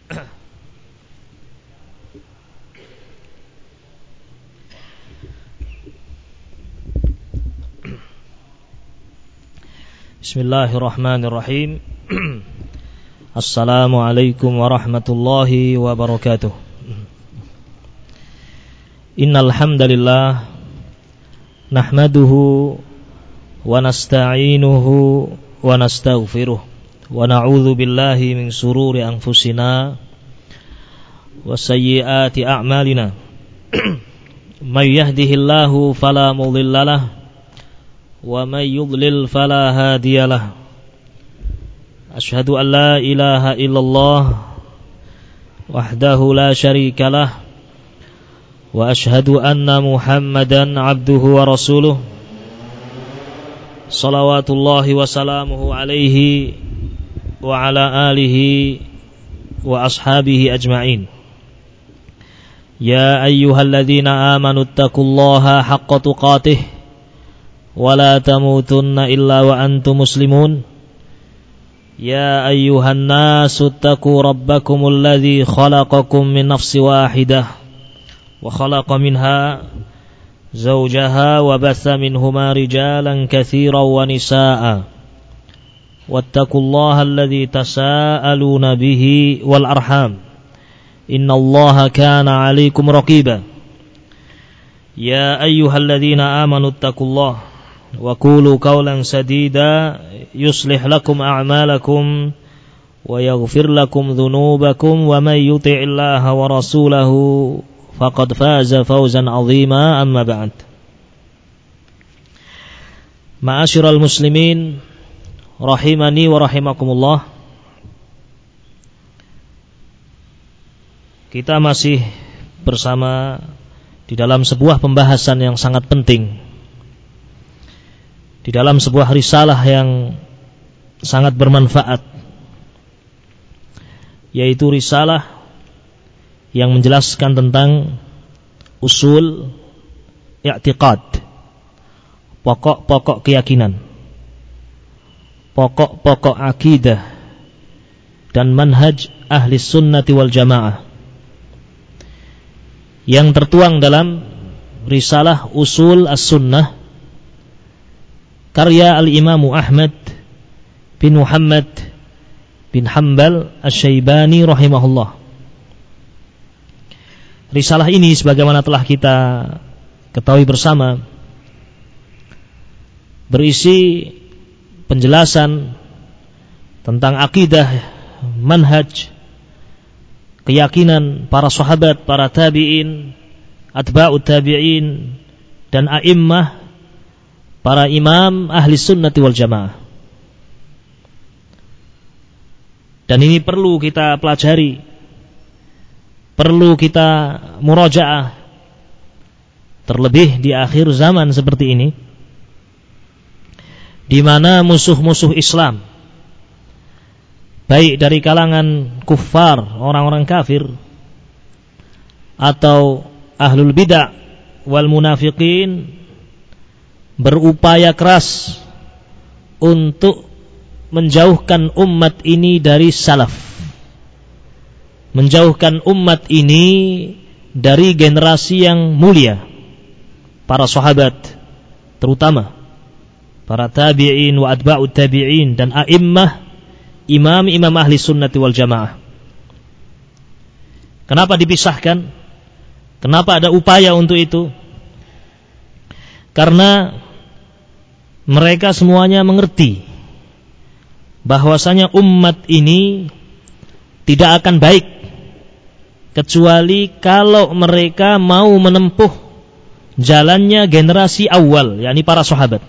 Bismillahirrahmanirrahim. Assalamualaikum warahmatullahi wabarakatuh. Innal hamdalillah nahmaduhu wa nasta'inuhu wa nastaghfiruh wa na'udzu billahi min shururi anfusina wa sayyiati a'malina. May yahdihillahu fala mudilla lahu wa may yudlil fala hadiya lahu. Asyhadu an la ilaha illallah wahdahu la syarika lah wa asyhadu anna Muhammadan abduhu wa rasuluh salawatullahi wa salamuhu alaihi wa ala alihi wa ashabihi ajma'in. Ya ayyuhalladzina amanu taqullaha haqqa tuqatih wa la tamutunna illa wa antum muslimun. Ya ayyuhan nasu taqu rabbakumul ladzi khalaqakum min nafsin wahidah wa khalaqa minha zawjaha wa batha minhuma rijalan katsiran wa nisaa'a wattaqullaha alladzi tasaaluna bihi wal arham innallaha kana 'alaikum raqiba. Ya ayyuhalladzina amanu taqullaha wa qulu qawlan sadida yuslih lakum a'malakum wa yaghfir lakum dhunubakum wa may yuti'illaha wa rasulahu faqad faza fawzan 'azima. Amma ba'd. Ma'asyiral muslimin rahimani wa rahimakumullah. Kita masih bersama di dalam sebuah pembahasan yang sangat penting, di dalam sebuah risalah yang sangat bermanfaat, yaitu risalah yang menjelaskan tentang usul i'tiqad, pokok-pokok keyakinan, pokok-pokok akidah dan manhaj ahli sunnati wal jamaah, yang tertuang dalam risalah usul as-sunnah karya al-Imam Ahmad bin Muhammad bin Hanbal Asy-Syaibani rahimahullah. Risalah ini sebagaimana telah kita ketahui bersama berisi penjelasan tentang akidah, manhaj, keyakinan para sahabat, para tabi'in, atba'ut tabi'in dan a'immah, para imam ahli sunnati wal jamaah. Dan ini perlu kita pelajari, perlu kita murajaah, terlebih di akhir zaman seperti ini, di mana musuh-musuh Islam, baik dari kalangan kuffar, orang-orang kafir, atau ahlul bid'ah wal munafiqin, berupaya keras untuk menjauhkan umat ini dari salaf, menjauhkan umat ini dari generasi yang mulia, para sahabat terutama, para tabi'in wa atba'ut tabi'in dan a'immah, imam-imam ahli sunnati wal jamaah. Kenapa dipisahkan? Kenapa ada upaya untuk itu? Karena mereka semuanya mengerti bahwasanya umat ini tidak akan baik kecuali kalau mereka mau menempuh jalannya generasi awal, yakni para sahabat.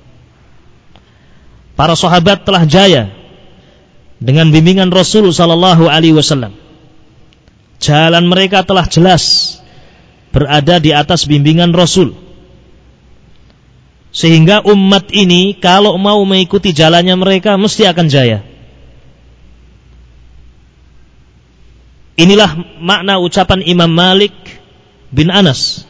Para sahabat telah jaya dengan bimbingan Rasul sallallahu alaihi wasallam. Jalan mereka telah jelas berada di atas bimbingan Rasul. Sehingga umat ini kalau mau mengikuti jalannya mereka mesti akan jaya. Inilah makna ucapan Imam Malik bin Anas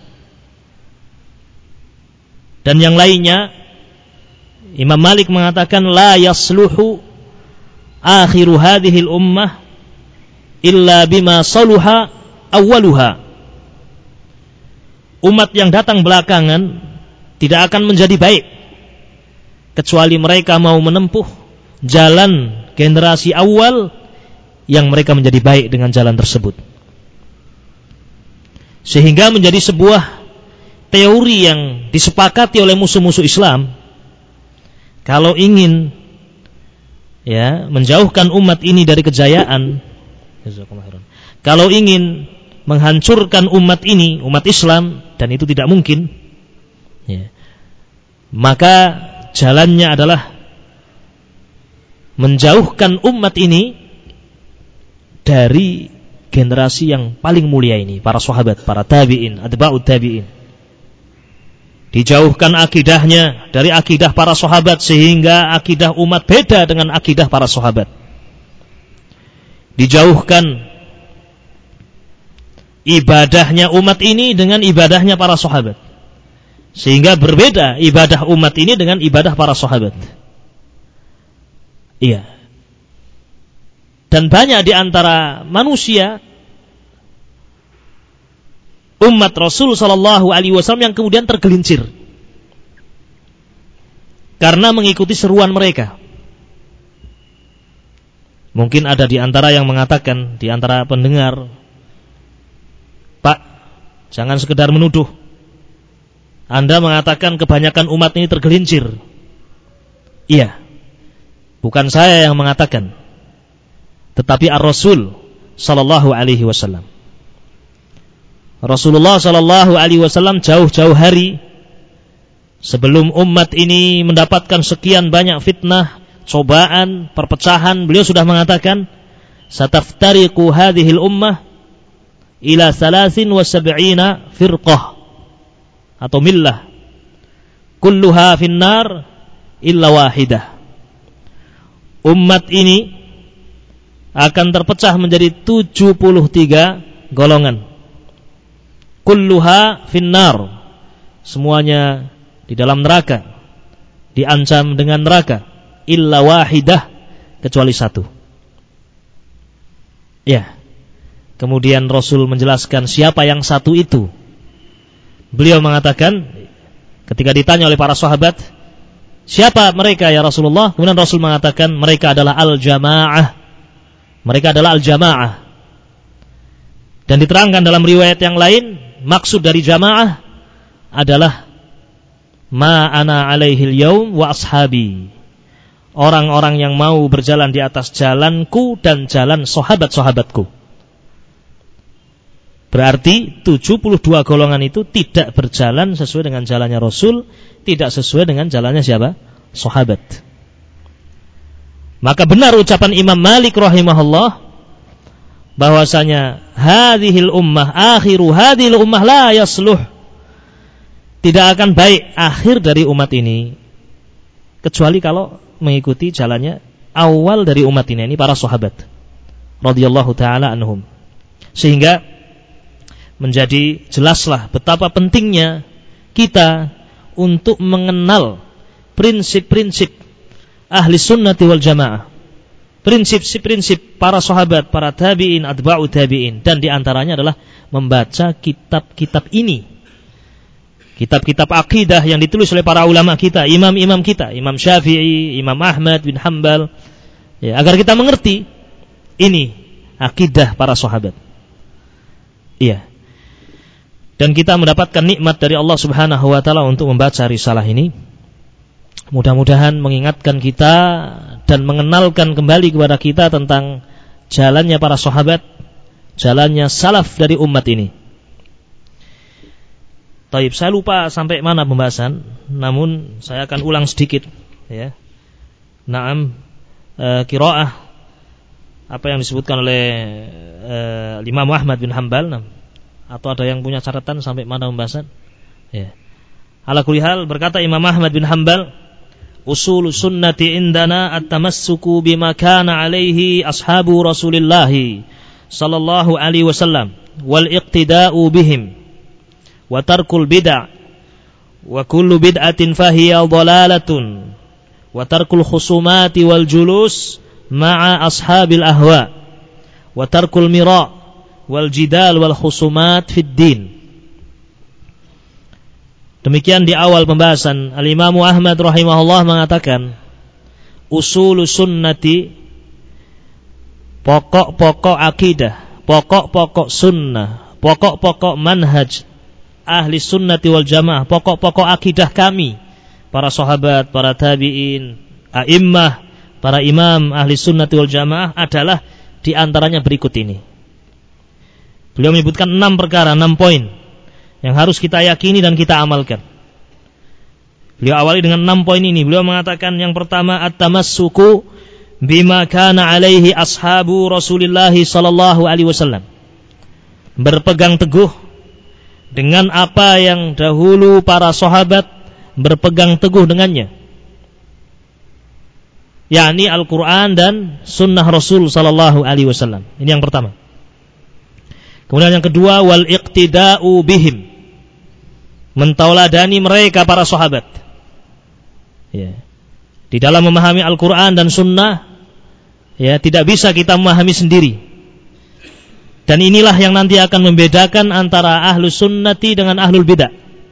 dan yang lainnya. Imam Malik mengatakan la yasluhu akhiru hadhil ummah illa bima saluha awwaluha. Umat yang datang belakangan tidak akan menjadi baik kecuali mereka mau menempuh jalan generasi awal yang mereka menjadi baik dengan jalan tersebut. Sehingga menjadi sebuah teori yang disepakati oleh musuh-musuh Islam, kalau ingin menjauhkan umat ini dari kejayaan, kalau ingin menghancurkan umat ini, umat Islam, dan itu tidak mungkin, maka jalannya adalah menjauhkan umat ini dari generasi yang paling mulia ini, para sahabat, para tabi'in, atba'ut tabi'in. Dijauhkan akidahnya dari akidah para sahabat, sehingga akidah umat beda dengan akidah para sahabat. Dijauhkan ibadahnya umat ini dengan ibadahnya para sahabat, sehingga berbeda ibadah umat ini dengan ibadah para sahabat. Iya. Dan banyak di antara manusia umat Rasul sallallahu alaihi wasallam yang kemudian tergelincir karena mengikuti seruan mereka. Mungkin ada di antara yang mengatakan, di antara pendengar, Pak, jangan sekedar menuduh. Anda mengatakan kebanyakan umat ini tergelincir. Iya, bukan saya yang mengatakan, tetapi Ar-Rasul sallallahu alaihi wasallam. Rasulullah sallallahu alaihi wasallam jauh-jauh hari sebelum umat ini mendapatkan sekian banyak fitnah, cobaan, perpecahan, beliau sudah mengatakan, "Sataftariqu hadhil ummah ila 73 firqah atau millah, kulluha finnar illa wahidah." Umat ini akan terpecah menjadi 73 golongan. Kulluha finnar, semuanya di dalam neraka, diancam dengan neraka, illa wahidah, kecuali satu. Ya. Kemudian Rasul menjelaskan siapa yang satu itu. Beliau mengatakan ketika ditanya oleh para sahabat, siapa mereka ya Rasulullah? Kemudian Rasul mengatakan mereka adalah al-jamaah. Mereka adalah al-jamaah. Dan diterangkan dalam riwayat yang lain, maksud dari jamaah adalah ma ana alaihil yaum wa ashabi. Orang-orang yang mau berjalan di atas jalanku dan jalan sahabat-sahabatku. Berarti 72 golongan itu tidak berjalan sesuai dengan jalannya Rasul, tidak sesuai dengan jalannya siapa? Sahabat. Maka benar ucapan Imam Malik rahimahullah bahwasanya hadhil ummah, akhiru hadhil ummah la yasluh, tidak akan baik akhir dari umat ini kecuali kalau mengikuti jalannya awal dari umat ini para sahabat radhiyallahu taala anhum. Sehingga menjadi jelaslah betapa pentingnya kita untuk mengenal prinsip-prinsip ahli sunnati wal jamaah, prinsip-prinsip para sahabat, para tabi'in, atba'u tabi'in, dan diantaranya adalah membaca kitab-kitab ini, kitab-kitab akidah yang ditulis oleh para ulama kita, imam-imam kita, Imam Syafi'i, Imam Ahmad bin Hanbal, agar kita mengerti ini akidah para sahabat. Iya. Dan kita mendapatkan nikmat dari Allah Subhanahu wa taala untuk membaca risalah ini. Mudah-mudahan mengingatkan kita dan mengenalkan kembali kepada kita tentang jalannya para sahabat, jalannya salaf dari umat ini. Taib, saya lupa sampai mana pembahasan, namun saya akan ulang sedikit, ya. Naam, qiraah apa yang disebutkan oleh Imam Ahmad bin Hanbal, atau ada yang punya catatan sampai mana pembahasan? Ya. Ala kulli hal, berkata Imam Ahmad bin Hanbal, usul sunnati indana at-tamassuku bima kana alaihi ashabu Rasulillah sallallahu alaihi wasallam wal iqtida'u bihim wa tarkul bid'ah wa kullu bid'atin fahiya dhalalatun wa tarkul khusumati wal julus ma'a ashabil ahwa wa tarkul mira' wal jidal wal khusumat fid din. Demikian di awal pembahasan Al-Imam Ahmad rahimahullah mengatakan usul sunnati, pokok-pokok akidah, pokok-pokok sunnah, pokok-pokok manhaj ahli sunnati wal jamaah, pokok-pokok akidah kami, para sahabat, para tabi'in, a'immah, para imam ahli sunnati wal jamaah adalah di antaranya berikut ini. Beliau menyebutkan 6 perkara, 6 poin yang harus kita yakini dan kita amalkan. Beliau awali dengan 6 poin ini. Beliau mengatakan yang pertama, at-tamassuku bima kana alaihi ashabu Rasulillah sallallahu alaihi wasallam. Berpegang teguh dengan apa yang dahulu para sahabat berpegang teguh dengannya, yakni Al-Quran dan Sunnah Rasul sallallahu alaihi wasallam. Ini yang pertama. Kemudian yang kedua, wal iqtida'u bihim, mentauladani mereka para sahabat. Ya. Di dalam memahami Al-Quran dan Sunnah, ya, tidak bisa kita memahami sendiri. Dan inilah yang nanti akan membedakan antara ahlus sunnati dengan ahlul bidah.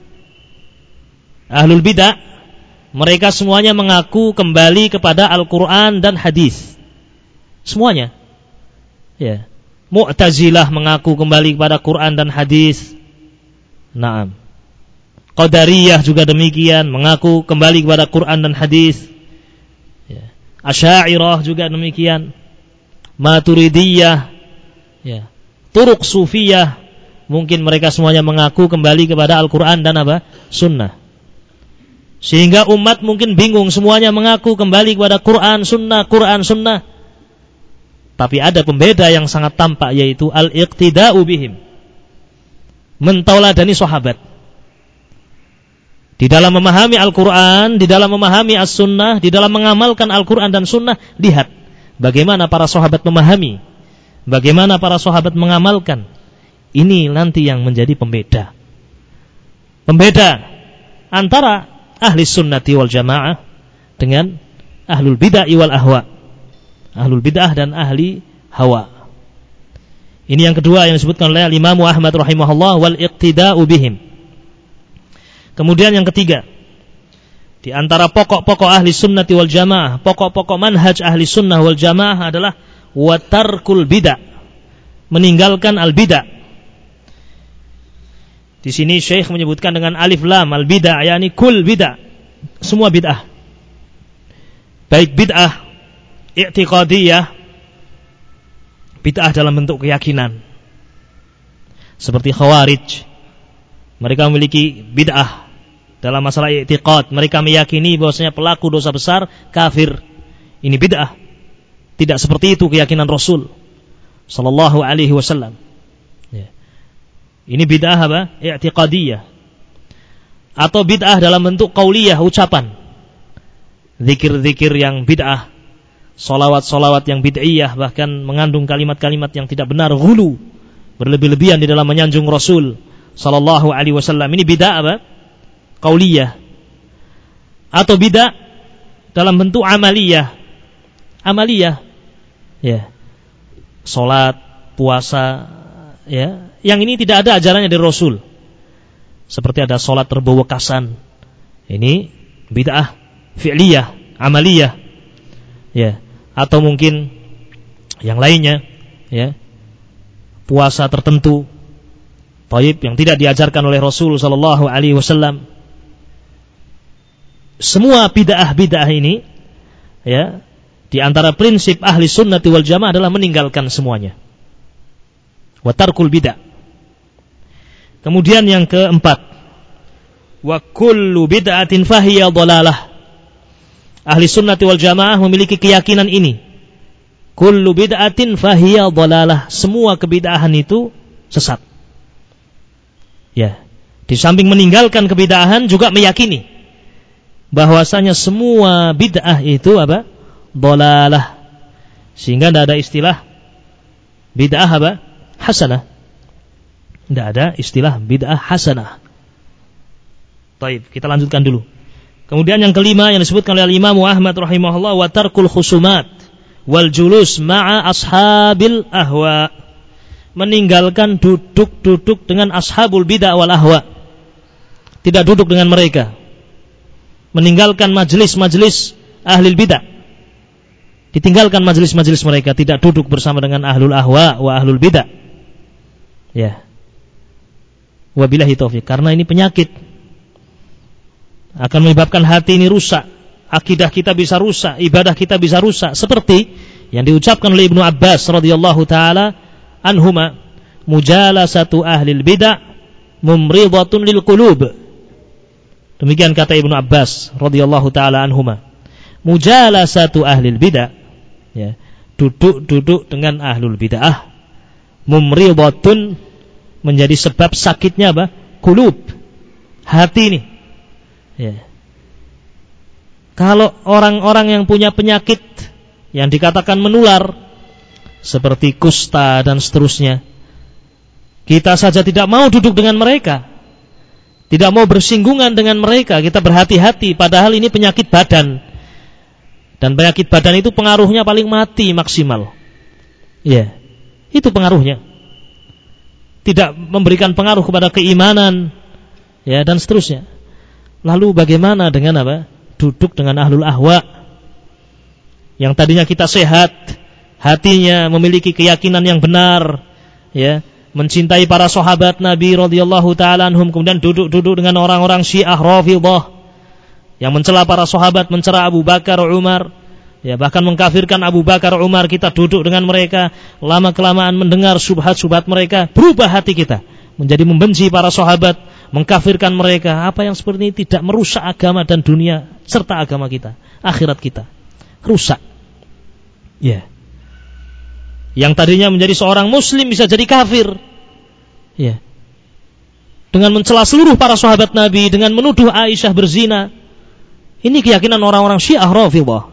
Ahlul bidah, mereka semuanya mengaku kembali kepada Al-Quran dan hadis. Semuanya. Ya. Mu'tazilah mengaku kembali kepada Quran dan hadis. Naam. Qadariyah juga demikian, mengaku kembali kepada Quran dan hadis. Ya. Asy'ariyah juga demikian. Maturidiyah, ya. Turuq Sufiyah, mungkin mereka semuanya mengaku kembali kepada Al-Quran dan apa? Sunnah. Sehingga umat mungkin bingung, semuanya mengaku kembali kepada Quran, Sunnah, Quran, Sunnah. Tapi ada pembeda yang sangat tampak, yaitu al-iqtida'u bihim, mentauladani sahabat. Di dalam memahami Al-Quran, di dalam memahami As-Sunnah, di dalam mengamalkan Al-Quran dan Sunnah, lihat bagaimana para sahabat memahami, bagaimana para sahabat mengamalkan. Ini nanti yang menjadi pembeda. Pembeda antara ahli sunnati wal jamaah dengan ahlul bid'ah wal ahwa. Ahlul bid'ah dan ahli hawa. Ini yang kedua yang disebutkan oleh Imam Ahmad rahimahullah, wal iqtida'u bihim. Kemudian yang ketiga, di antara pokok-pokok ahli sunnati wal jamaah, pokok-pokok manhaj ahli sunnah wal jamaah adalah wa tarkul bid'ah, meninggalkan al bid'ah. Di sini Syekh menyebutkan dengan alif lam al bid'ah, yakni kul bid'ah, semua bid'ah. Baik bid'ah i'tiqadiyah, bid'ah dalam bentuk keyakinan, seperti Khawarij. Mereka memiliki bid'ah dalam masalah i'tiqad. Mereka meyakini bahwasanya pelaku dosa besar kafir. Ini bid'ah. Tidak seperti itu keyakinan Rasul sallallahu alaihi wasallam. Ya. Ini bid'ah apa? I'tiqadiyah. Atau bid'ah dalam bentuk qauliyah, ucapan. Zikir-zikir yang bid'ah, solawat-solawat yang bid'iyah, bahkan mengandung kalimat-kalimat yang tidak benar, ghulu, berlebih-lebihan di dalam menyanjung Rasul sallallahu alaihi wasallam. Ini bid'ah apa? Qauliyah. Atau bid'ah dalam bentuk amaliyah. Amaliyah, ya, salat, puasa, ya, yang ini tidak ada ajarannya dari Rasul. Seperti ada salat terbawakasan, ini bid'ah fi'liyah, amaliyah, ya. Atau mungkin yang lainnya, ya, puasa tertentu, taib, yang tidak diajarkan oleh Rasul sallallahu alaihi wasallam. Semua bid'ah-bid'ah ini, ya, di antara prinsip ahli sunnati wal jamaah adalah meninggalkan semuanya. Wa tarkul bid'ah. Kemudian yang keempat, wa kullu bid'atin fahiya dhalalah. Ahli sunnati wal jamaah memiliki keyakinan ini. Kullu bid'atin fahiya dhalalah. Semua kebid'ahan itu sesat. Ya, di samping meninggalkan kebid'ahan juga meyakini bahwasanya semua bid'ah itu apa? Dhalalah. Sehingga tidak ada istilah bid'ah apa? Hasanah. Tidak ada istilah bid'ah hasanah. Baik, kita lanjutkan dulu. Kemudian yang kelima yang disebutkan oleh Imam Ahmad rahimahullah, wa tarkul khusumat wal julus ma'a ashabil ahwa, meninggalkan duduk-duduk dengan ashabul bid'ah wal ahwa, tidak duduk dengan mereka, meninggalkan majelis-majelis ahlul bid'ah, ditinggalkan majelis-majelis mereka, tidak duduk bersama dengan ahlul ahwa wa ahlul bid'ah. Ya. Wabillahi taufik. Karena ini penyakit, akan menyebabkan hati ini rusak, akidah kita bisa rusak, ibadah kita bisa rusak, seperti yang diucapkan oleh Ibnu Abbas radhiyallahu taala anhuma, mujalasatu ahlil bid'ah mumridatun lil qulub. Demikian kata Ibnu Abbas radhiyallahu taala anhuma, mujalasatu ahlil bid'ah, ya, duduk-duduk dengan ahlul bid'ah, mumridatun, menjadi sebab sakitnya apa? Qulub, hati ini. Ya. Kalau orang-orang yang punya penyakit yang dikatakan menular seperti kusta dan seterusnya, kita saja tidak mau duduk dengan mereka, tidak mau bersinggungan dengan mereka, kita berhati-hati, padahal ini penyakit badan, dan penyakit badan itu pengaruhnya paling mati maksimal. Ya, itu pengaruhnya, tidak memberikan pengaruh kepada keimanan, ya, dan seterusnya. Lalu bagaimana dengan apa? Duduk dengan ahlul ahwa, yang tadinya kita sehat, hatinya memiliki keyakinan yang benar, ya, mencintai para sahabat Nabi radhiyallahu taala anhum, kemudian duduk-duduk dengan orang-orang Syiah Rafidhah yang mencela para sahabat, mencela Abu Bakar, Umar, ya, bahkan mengkafirkan Abu Bakar, Umar. Kita duduk dengan mereka, lama-kelamaan mendengar syubhat-syubhat mereka, berubah hati kita menjadi membenci para sahabat, mengkafirkan mereka. Apa yang seperti ini tidak merusak agama dan dunia serta agama kita, akhirat kita rusak. Ya. Yang tadinya menjadi seorang muslim bisa jadi kafir. Ya. Dengan mencela seluruh para sahabat Nabi, dengan menuduh Aisyah berzina. Ini keyakinan orang-orang Syiah Rafidhah.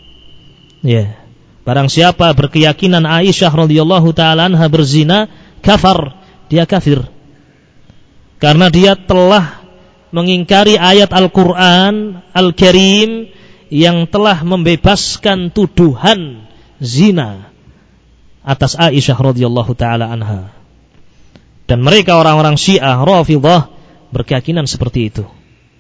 Ya. Barang siapa berkeyakinan Aisyah radhiyallahu taala anha berzina, kafar, dia kafir. Karena dia telah mengingkari ayat Al-Qur'an Al-Karim yang telah membebaskan tuduhan zina atas Aisyah radhiyallahu taala anha. Dan mereka orang-orang Syiah Rafidhah berkeyakinan seperti itu.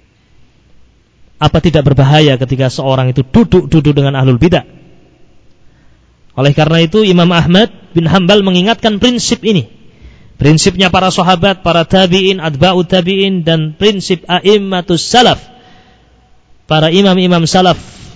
Apa tidak berbahaya ketika seorang itu duduk dengan ahlul bidah? Oleh karena itu Imam Ahmad bin Hanbal mengingatkan prinsip ini. Prinsipnya para sahabat, para tabi'in, atba'ut tabi'in, dan prinsip a'immatus salaf, para imam-imam salaf,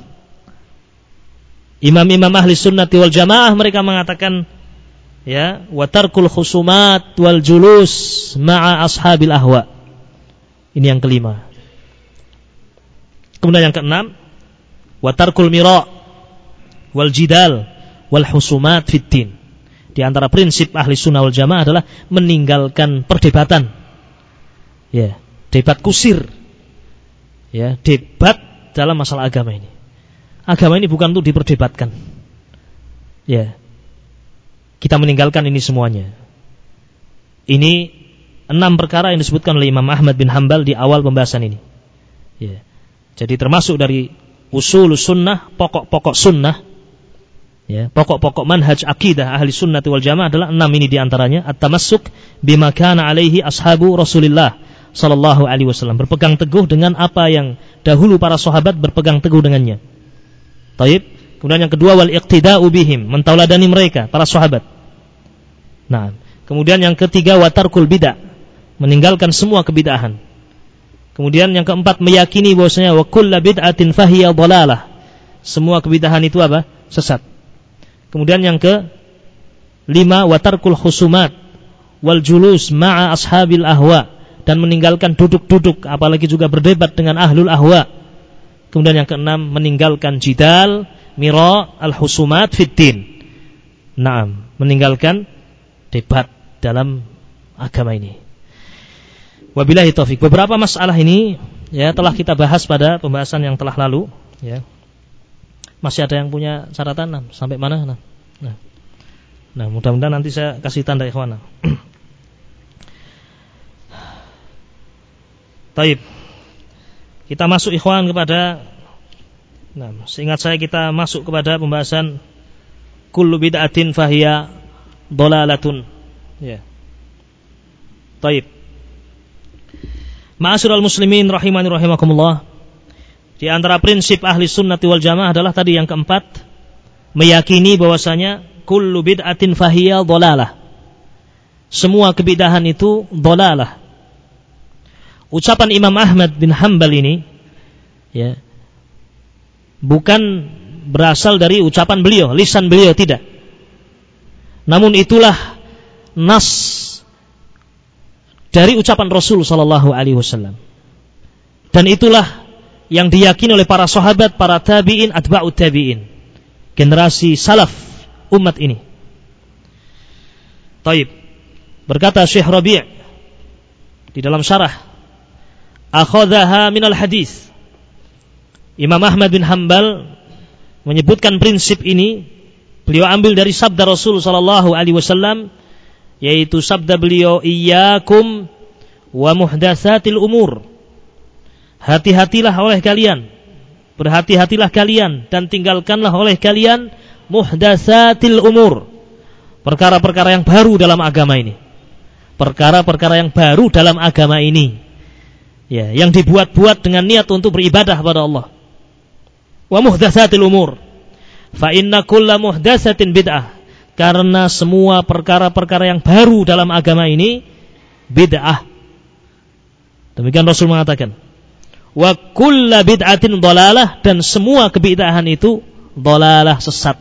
imam-imam ahli sunnati wal jamaah. Mereka mengatakan, ya, wa tarkul khusumat wal julus ma'a ashabil ahwa. Ini yang kelima. Kemudian yang keenam, wa tarkul mira' wal jidal wal husumat fid din. Di antara prinsip ahli sunnah wal jamaah adalah meninggalkan perdebatan, ya, debat kusir, ya, debat dalam masalah agama ini. Agama ini bukan untuk diperdebatkan, ya. Kita meninggalkan ini semuanya. Ini 6 perkara yang disebutkan oleh Imam Ahmad bin Hanbal di awal pembahasan ini, ya. Jadi termasuk dari usul sunnah, pokok-pokok sunnah, ya, pokok-pokok manhaj akidah ahli sunnati wal jamaah adalah 6 ini diantaranya. At-tamassuk bima kana alaihi ashabu Rasulillah sallallahu alaihi wasallam, berpegang teguh dengan apa yang dahulu para sahabat berpegang teguh dengannya. Taib. Kemudian yang kedua, wal iqtida'u bihim, mentauladani mereka para sahabat. Nah, kemudian yang ketiga, wa tarkul bid'ah, meninggalkan semua kebid'ahan. Kemudian yang keempat, meyakini bahwasanya wa kullu bid'atin fahiya dhalalah, semua kebid'ahan itu apa? Sesat. Kemudian yang ke-5, wa tarkul khusumat wal julus ma'a ashabil ahwa, dan meninggalkan duduk-duduk apalagi juga berdebat dengan ahlul ahwa. Kemudian yang ke-6, meninggalkan jidal, mira, al-husumat fiddin. Naam, meninggalkan debat dalam agama ini. Wabillahi taufik. Beberapa masalah ini, ya, telah kita bahas pada pembahasan yang telah lalu, ya. Masih ada yang punya catatan? Sampai mana? Nah, mudah-mudahan nanti saya kasih tanda ikhwana. Taib. Kita masuk ikhwan kepada, seingat saya kita masuk kepada pembahasan kullu bid'atin fahiya dhalalatun. Ya. Baik. Ma'asyiral muslimin rahimani rahimakumullah. Di antara prinsip ahli sunnati wal jamaah adalah tadi yang keempat, meyakini bahwasanya kullu bid'atin fahiya dhalalah. Semua kebid'ahan itu dhalalah. Ucapan Imam Ahmad bin Hanbal ini ya, bukan berasal dari ucapan beliau, lisan beliau, tidak. Namun itulah nas dari ucapan Rasul sallallahu alaihi wasallam. Dan itulah yang diyakini oleh para sahabat, para tabi'in, atba'ut tabi'in, generasi salaf umat ini. Taib. Berkata Syekh Rabi' di dalam syarah, akhadhaha minal hadis. Imam Ahmad bin Hanbal menyebutkan prinsip ini, beliau ambil dari sabda Rasul sallallahu alaihi wasallam, yaitu sabda beliau, iyyakum wa muhdatsatil umur. Hati-hatilah oleh kalian, berhati-hatilah kalian dan tinggalkanlah oleh kalian muhdatsatil umur, perkara-perkara yang baru dalam agama ini. Perkara-perkara yang baru dalam agama ini, ya, yang dibuat-buat dengan niat untuk beribadah kepada Allah. Wa muhdatsatil umur, fa inna kulla muhdatsatin bid'ah, karena semua perkara-perkara yang baru dalam agama ini bid'ah. Demikian Rasul mengatakan, wa kulla bid'atin dhalalah, dan semua kebid'ahan itu dhalalah, sesat.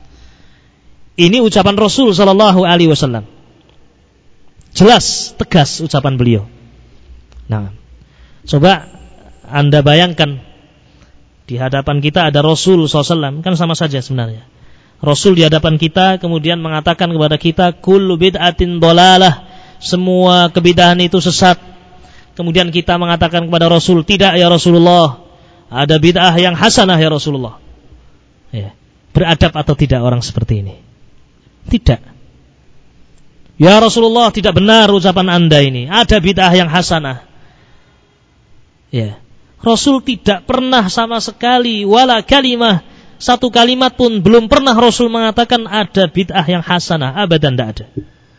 Ini ucapan Rasul sallallahu alaihi wasallam. Jelas, tegas ucapan beliau. Nah, coba Anda bayangkan, di hadapan kita ada Rasul SAW, kan sama saja sebenarnya. Rasul di hadapan kita kemudian mengatakan kepada kita, kullu bid'atin dhalalah, semua kebid'ahan itu sesat. Kemudian kita mengatakan kepada Rasul, tidak ya Rasulullah, ada bid'ah yang hasanah ya Rasulullah. Ya. Beradab atau tidak orang seperti ini? Tidak. Ya Rasulullah, tidak benar ucapan Anda ini, ada bid'ah yang hasanah. Ya. Rasul tidak pernah sama sekali, wala kalimah, satu kalimat pun belum pernah Rasul mengatakan ada bid'ah yang hasanah, abadan, tidak ada.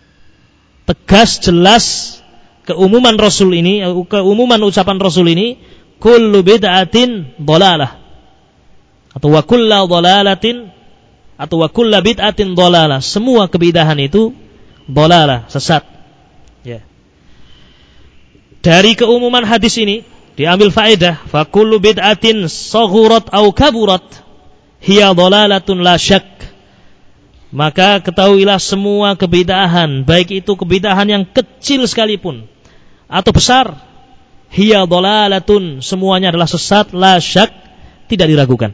Tegas, jelas keumuman Rasul ini, keumuman ucapan Rasul ini, kullu bid'atin dhalalah, atau wa kullu dhalalatin, atau wa kullu bid'atin dhalalah, semua kebid'ahan itu dhalalah, sesat. Ya. Dari keumuman hadis ini diambil faedah, fa kullu bid'atin saghurat au kaburat hiya dhalalatun la syak. Maka ketahuilah semua kebid'ahan, baik itu kebid'ahan yang kecil sekalipun atau besar, hiya dhalalatun, semuanya adalah sesat, la syak, tidak diragukan.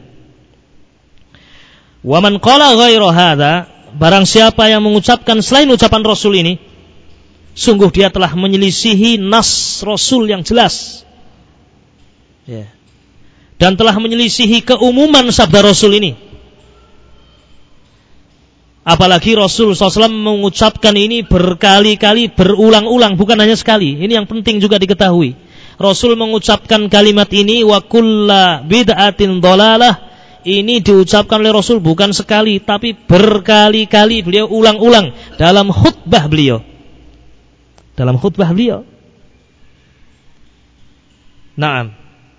Wa man qala ghaira hadza, barang siapa yang mengucapkan selain ucapan Rasul ini, sungguh dia telah menyelisihi nas Rasul yang jelas. Ya. Dan telah menyelisihi keumuman sabda Rasul ini. Apalagi Rasul SAW mengucapkan ini berkali-kali, berulang-ulang, bukan hanya sekali. Ini yang penting juga diketahui. Rasul mengucapkan kalimat ini, wa kulla bid'atin dhalalah, ini diucapkan oleh Rasul bukan sekali, tapi berkali-kali. Beliau ulang-ulang dalam khutbah beliau. Dalam khutbah beliau. Naam.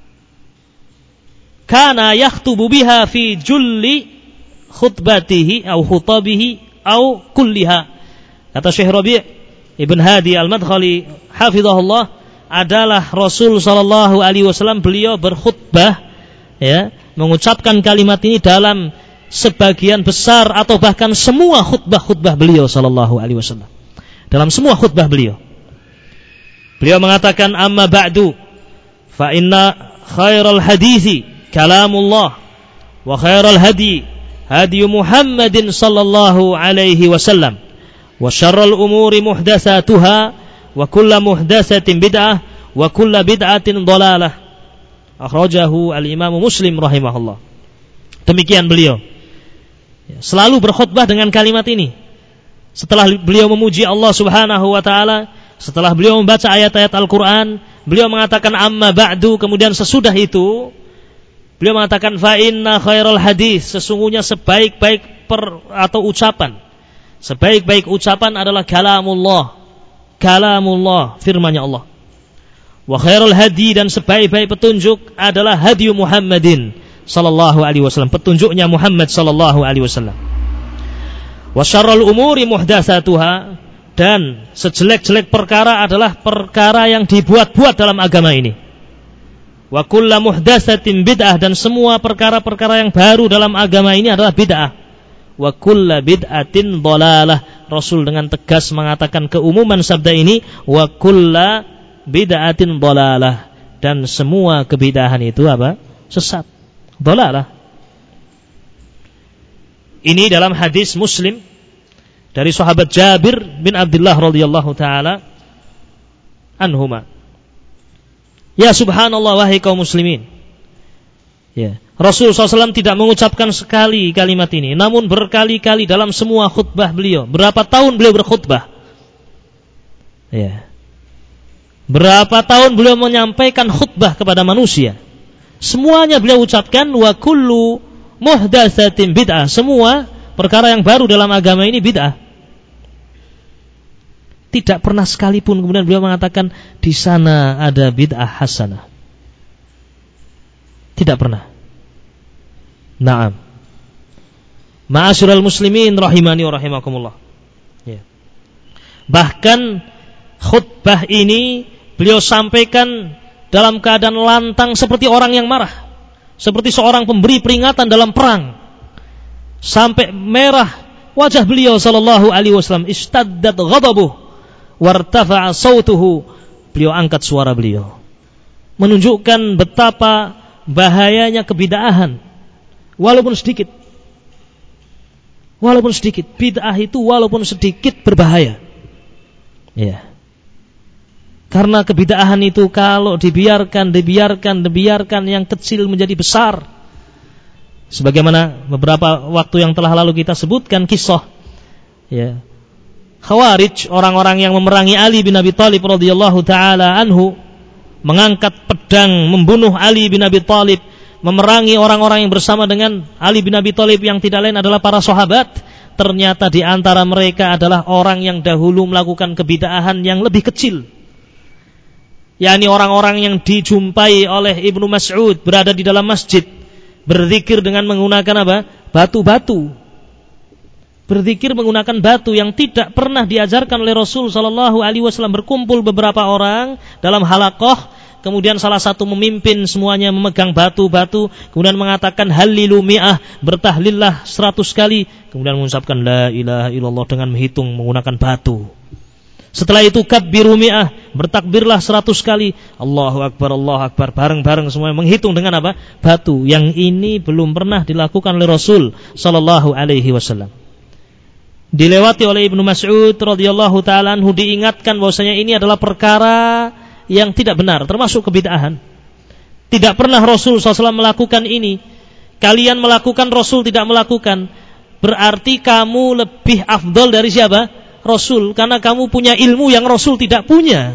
Kana yakhtubu biha fi julli khutbatihi au khutabihi au kulliha. Kata Syekh Rabi' Ibn Hadi Al-Madkhali hafizahullah, adalah Rasul sallallahu alaihi wasallam beliau berkhutbah, ya, mengucapkan kalimat ini dalam sebagian besar atau bahkan semua khutbah-khutbah beliau sallallahu alaihi wasallam. Dalam semua khutbah beliau. Beliau mengatakan, amma ba'du fa inna khairal hadithi kalamullah wa khairal hadi hadi Muhammadin sallallahu alaihi wasallam wa syarrul umuri muhdatsatuha wa kullu muhdatsatin bid'ah wa kullu bid'atin dhalalah. Akhrajahu al-Imam Muslim rahimahullah. Demikian beliau. Selalu berkhutbah dengan kalimat ini. Setelah beliau memuji Allah Subhanahu wa taala, setelah beliau membaca ayat-ayat Al-Qur'an, beliau mengatakan amma ba'du, kemudian sesudah itu beliau mengatakan fa inna khairal hadis, sesungguhnya sebaik-baik atau ucapan, sebaik-baik ucapan adalah kalamullah, firman-Nya Allah. Wa khairul hadi, dan sebaik-baik petunjuk adalah hadi Muhammadin sallallahu alaihi wasallam, petunjuknya Muhammad sallallahu alaihi wasallam. Wa syarrul umuri muhdatsatuha, dan sejelek-jelek perkara adalah perkara yang dibuat-buat dalam agama ini. Wa kullu muhdatsatin bid'ah, dan semua perkara-perkara yang baru dalam agama ini adalah bid'ah. Wa kullu bid'atin dhalalah. Rasul dengan tegas mengatakan keumuman sabda ini, wa kullu bid'atin dhalalah, dan semua kebid'ahan itu apa? Sesat. Dhalalah. Ini dalam hadis Muslim dari sahabat Jabir bin Abdullah radhiyallahu taala anhuma. Ya subhanallah, wahai kaum muslimin. Ya, Rasul SAW tidak mengucapkan sekali kalimat ini, namun berkali-kali dalam semua khutbah beliau. Berapa tahun beliau berkhutbah? Ya. Berapa tahun beliau menyampaikan khutbah kepada manusia? Semuanya beliau ucapkan wa kullu muhdatsatin bid'ah. Semua perkara yang baru dalam agama ini bid'ah. Tidak pernah sekalipun kemudian beliau mengatakan di sana ada bid'ah hasanah. Tidak pernah. Naam. Ma'asyiral muslimin rahimani wa rahimakumullah. Ya. Bahkan khutbah ini beliau sampaikan dalam keadaan lantang seperti orang yang marah, seperti seorang pemberi peringatan dalam perang. Sampai merah wajah beliau sallallahu alaihi wasallam, istaddat ghadabuh wartafa'a sautuhu. Beliau angkat suara beliau, menunjukkan betapa bahayanya kebid'ahan. Walaupun sedikit, bid'ah itu walaupun sedikit berbahaya. Ya. Karena kebid'ahan itu kalau dibiarkan yang kecil menjadi besar. Sebagaimana beberapa waktu yang telah lalu kita sebutkan kisah, ya, Khawarij, orang-orang yang memerangi Ali bin Abi Thalib radhiyallahu taala anhu, mengangkat pedang membunuh Ali bin Abi Thalib, memerangi orang-orang yang bersama dengan Ali bin Abi Thalib yang tidak lain adalah para sahabat. Ternyata di antara mereka adalah orang yang dahulu melakukan kebid'ahan yang lebih kecil, yakni orang-orang yang dijumpai oleh Ibnu Mas'ud berada di dalam masjid berzikir dengan menggunakan apa? Batu-batu. Berzikir menggunakan batu yang tidak pernah diajarkan oleh Rasul sallallahu alaihi wasallam. Berkumpul beberapa orang dalam halaqah, kemudian salah satu memimpin semuanya memegang batu-batu, kemudian mengatakan halilu mi'ah, bertahlillah 100 kali, kemudian mengucapkan la ilaha illallah dengan menghitung menggunakan batu. Setelah itu kabbiru mi'ah, bertakbirlah 100 kali, Allahu akbar, bareng-bareng semuanya menghitung dengan apa? Batu. Yang ini belum pernah dilakukan oleh Rasul sallallahu alaihi wasallam. Dilewati oleh Ibnu Mas'ud radhiyallahu taala anhu, diingatkan bahwasanya ini adalah perkara yang tidak benar, termasuk kebid'ahan. Tidak pernah Rasul SAW melakukan ini. Kalian melakukan, Rasul tidak melakukan. Berarti kamu lebih afdal dari siapa? Rasul, karena kamu punya ilmu yang Rasul tidak punya.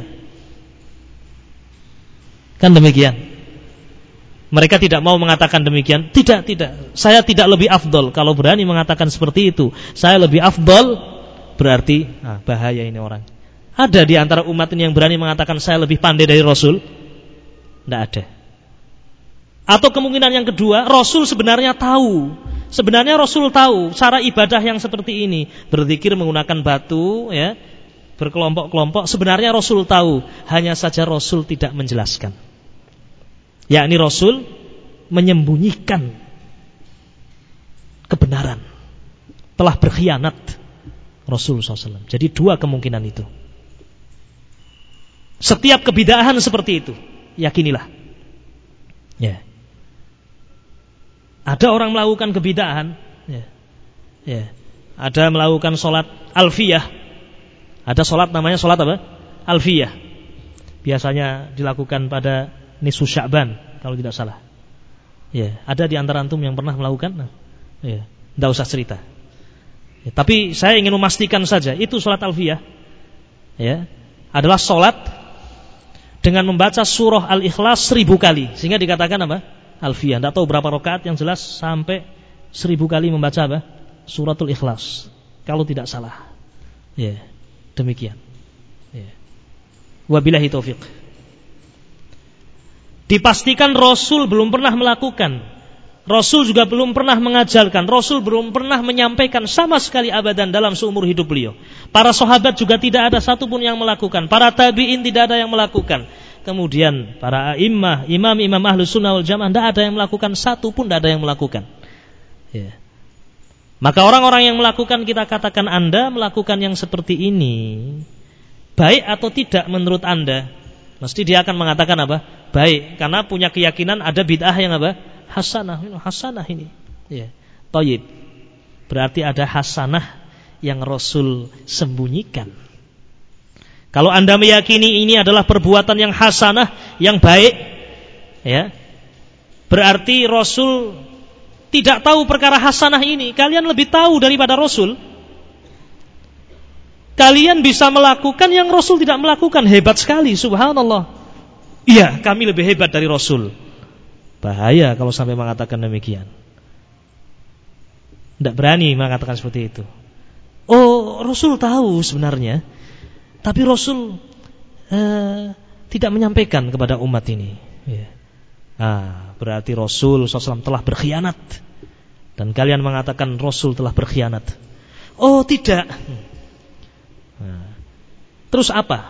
Kan demikian. Mereka tidak mau mengatakan demikian. Tidak. Saya tidak lebih afdal. Kalau berani mengatakan seperti itu, saya lebih afdal, berarti bahaya ini orang. Ada di antara umat ini yang berani mengatakan saya lebih pandai dari Rasul? Tidak ada. Atau kemungkinan yang kedua, Rasul sebenarnya tahu. Sebenarnya Rasul tahu cara ibadah yang seperti ini, berzikir menggunakan batu, ya, berkelompok-kelompok. Sebenarnya Rasul tahu, hanya saja Rasul tidak menjelaskan. Yakni Rasul menyembunyikan kebenaran, telah berkhianat Rasul SAW. Jadi dua kemungkinan itu. Setiap kebid'ahan seperti itu, yakinilah. Ya. Ada orang melakukan kebid'ahan, ya. Ada melakukan sholat alfiyah. Ada sholat namanya sholat apa? Alfiyah. Biasanya dilakukan pada nisfu Sya'ban kalau tidak salah. Ya, ada di antara antum yang pernah melakukan? Ya, enggak usah cerita. Ya, tapi saya ingin memastikan saja, itu sholat alfiyah, ya, adalah sholat dengan membaca surah Al-Ikhlas 1000 kali, sehingga dikatakan apa? Alfiyah. Enggak tahu berapa rakaat, yang jelas sampai 1000 kali membaca apa? Suratul Ikhlas kalau tidak salah. Ya, demikian. Ya. Wabillahi taufik. Dipastikan Rasul belum pernah melakukan, Rasul juga belum pernah mengajarkan, Rasul belum pernah menyampaikan sama sekali abadan dalam seumur hidup beliau. Para sahabat juga tidak ada satupun yang melakukan, para tabi'in tidak ada yang melakukan. Kemudian para a'immah, imam-imam ahlus sunnah wal jamaah, tidak ada yang melakukan, satupun tidak ada yang melakukan. Ya. Maka orang-orang yang melakukan, kita katakan Anda melakukan yang seperti ini, baik atau tidak menurut Anda? Mesti dia akan mengatakan apa? Baik, karena punya keyakinan ada bid'ah yang apa? Hasanah ini. Ya. Thayyib. Berarti ada hasanah yang Rasul sembunyikan. Kalau Anda meyakini ini adalah perbuatan yang hasanah, yang baik, ya, berarti Rasul tidak tahu perkara hasanah ini. Kalian lebih tahu daripada Rasul. Kalian bisa melakukan yang Rasul tidak melakukan. Hebat sekali, subhanallah. Iya, kami lebih hebat dari Rasul. Bahaya kalau sampai mengatakan demikian. Tidak berani mengatakan seperti itu. Oh, Rasul tahu sebenarnya, tapi Rasul tidak menyampaikan kepada umat ini. Ya. Berarti Rasul SAW telah berkhianat. Dan kalian mengatakan Rasul telah berkhianat. Oh, tidak. Terus apa?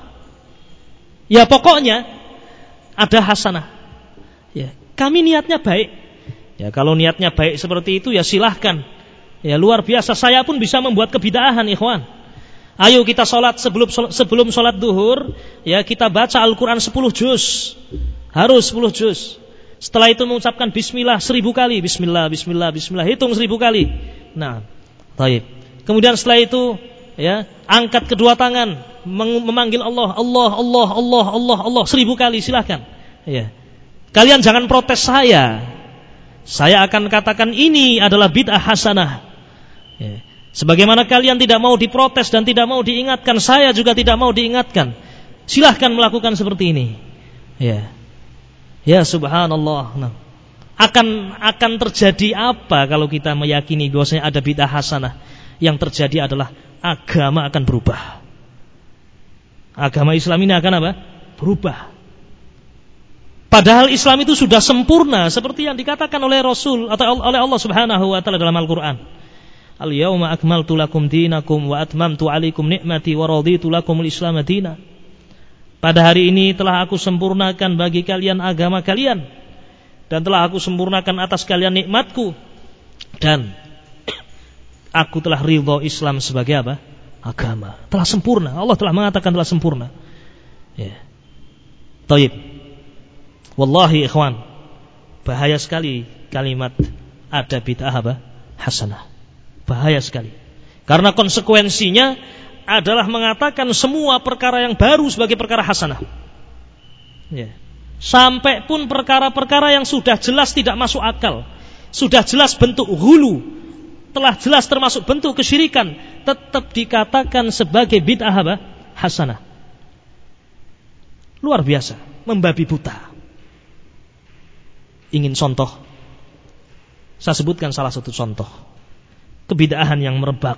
Ya pokoknya ada hasanah. Ya, kami niatnya baik. Ya, kalau niatnya baik seperti itu ya silahkan. Ya, luar biasa. Saya pun bisa membuat kebid'ahan, ikhwan. Ayo kita sholat sebelum sholat duhur, ya kita baca Al-Quran 10 juz. Harus 10 juz. Setelah itu mengucapkan bismillah 1000 kali. Bismillah, bismillah, bismillah. Hitung 1000 kali. Nah, baik. Kemudian setelah itu, ya, angkat kedua tangan, memanggil Allah, Allah, Allah, Allah, Allah, Allah 1000 kali, silahkan. Ya. Kalian jangan protes saya. Saya akan katakan ini adalah bid'ah hasanah. Ya. Sebagaimana kalian tidak mau diprotes dan tidak mau diingatkan, saya juga tidak mau diingatkan. Silahkan melakukan seperti ini. Ya, ya subhanallah. Nah, akan terjadi apa kalau kita meyakini bahwasanya ada bid'ah hasanah? Yang terjadi adalah agama akan berubah. Agama Islam ini akan apa? Berubah. Padahal Islam itu sudah sempurna seperti yang dikatakan oleh Rasul atau oleh Allah Subhanahu wa taala dalam Al-Qur'an. Al-yawma akmaltu lakum dinakum wa atmamtu alaikum ni'mati wa raditu lakumul Islam madina. Pada hari ini telah aku sempurnakan bagi kalian agama kalian dan telah aku sempurnakan atas kalian nikmatku dan aku telah ridha Islam sebagai apa? Agama. Telah sempurna. Allah telah mengatakan telah sempurna. Ya. Thayyib. Wallahi ikhwan, bahaya sekali kalimat ada bid'ah apa? Hasanah. Bahaya sekali. Karena konsekuensinya adalah mengatakan semua perkara yang baru sebagai perkara hasanah. Ya. Sampai pun perkara-perkara yang sudah jelas tidak masuk akal, sudah jelas bentuk hulu, telah jelas termasuk bentuk kesyirikan, tetap dikatakan sebagai bid'ah apa? Hasanah. Luar biasa, membabi buta. Ingin contoh? Saya sebutkan salah satu contoh kebid'ahan yang merebak,